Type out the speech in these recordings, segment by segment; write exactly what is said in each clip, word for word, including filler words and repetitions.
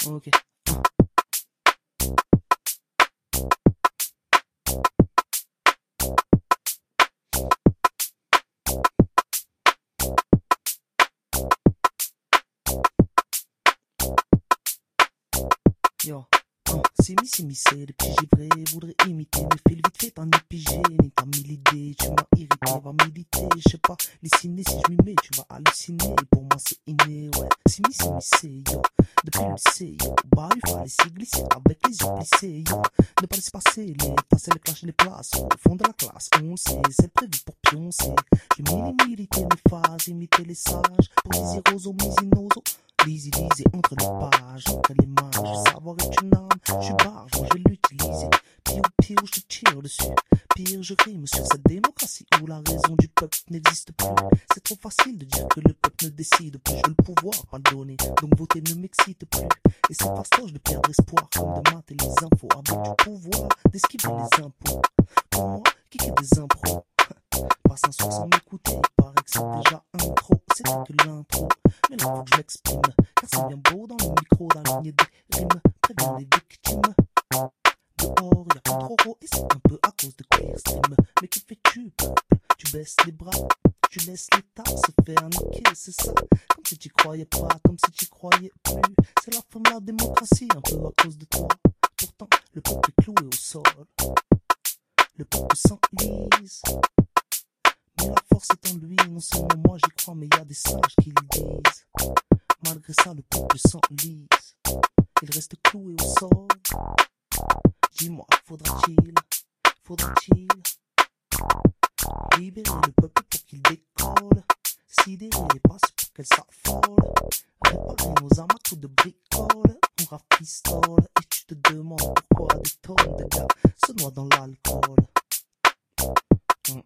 Ok. Yo. Oh, c'est mi, c'est mi, c'est les petits givrés voudraient imiter, mais fais le vite fait, t'en es pigé, ni t'as mis l'idée, tu m'as irrité, va méditer, je sais pas, les ciné, si je m'y mets, tu vas halluciner, pour moi c'est inné, ouais, c'est mi, c'est mi, c'est yo, depuis le lycée, yo, bah il fallait s'y glisser, avec les yeux plissés, yo, ne pas laisser passer les tasses et les clashs et les places, au fond de la classe, on le sait, c'est prévu pour pioncer, j'ai mis les militer mes phases, imiter les sages, pour les zéros aux misinosos, Lise, lise entre les pages, entre les mains, je savoir est une arme, je suis barge, je vais l'utiliser. Pire ou pire, je te tire dessus. Pire, je rime sur cette démocratie où la raison du peuple n'existe plus. C'est trop facile de dire que le peuple ne décide plus. Je veux le pouvoir, pas le donner, donc voter ne m'excite plus. Et c'est fastoche de perdre espoir, comme de mater les infos avec du pouvoir, d'esquiver les impôts. Pour moi, qui fait des impros? Passe un soir sans m'écouter, il paraît que c'est déjà un trop, c'était que l'intro. Mais là faut que je m'exprime, car c'est bien beau dans le micro d'aligner des rimes, prévenir les victimes. Dehors y'a pas trop haut et c'est un peu à cause de Clearstream. Mais que fais-tu peuple? Tu baisses les bras, tu laisses l'État se faire niquer, c'est ça. Comme si tu croyais pas, comme si tu croyais plus. C'est la fin de la démocratie, un peu à cause de toi. Pourtant le peuple est cloué au sol, le peuple s'enlise. Mais la force est en lui, non seulement moi j'y crois, mais y a des sages qui le disent. Malgré ça, le peuple s'enlise, il reste cloué au sol. Dis-moi, faudra-t-il, faudra-t-il libérer le peuple pour qu'il décolle, sidérer les passes pour qu'elles s'affolent, réparer nos armes à coups de bricole, on rafistole, et tu te demandes pourquoi des tonnes de gars se noient dans l'alcool. Mmh.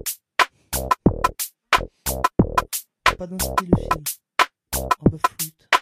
Pas d'inspi le fil, en bas flûte.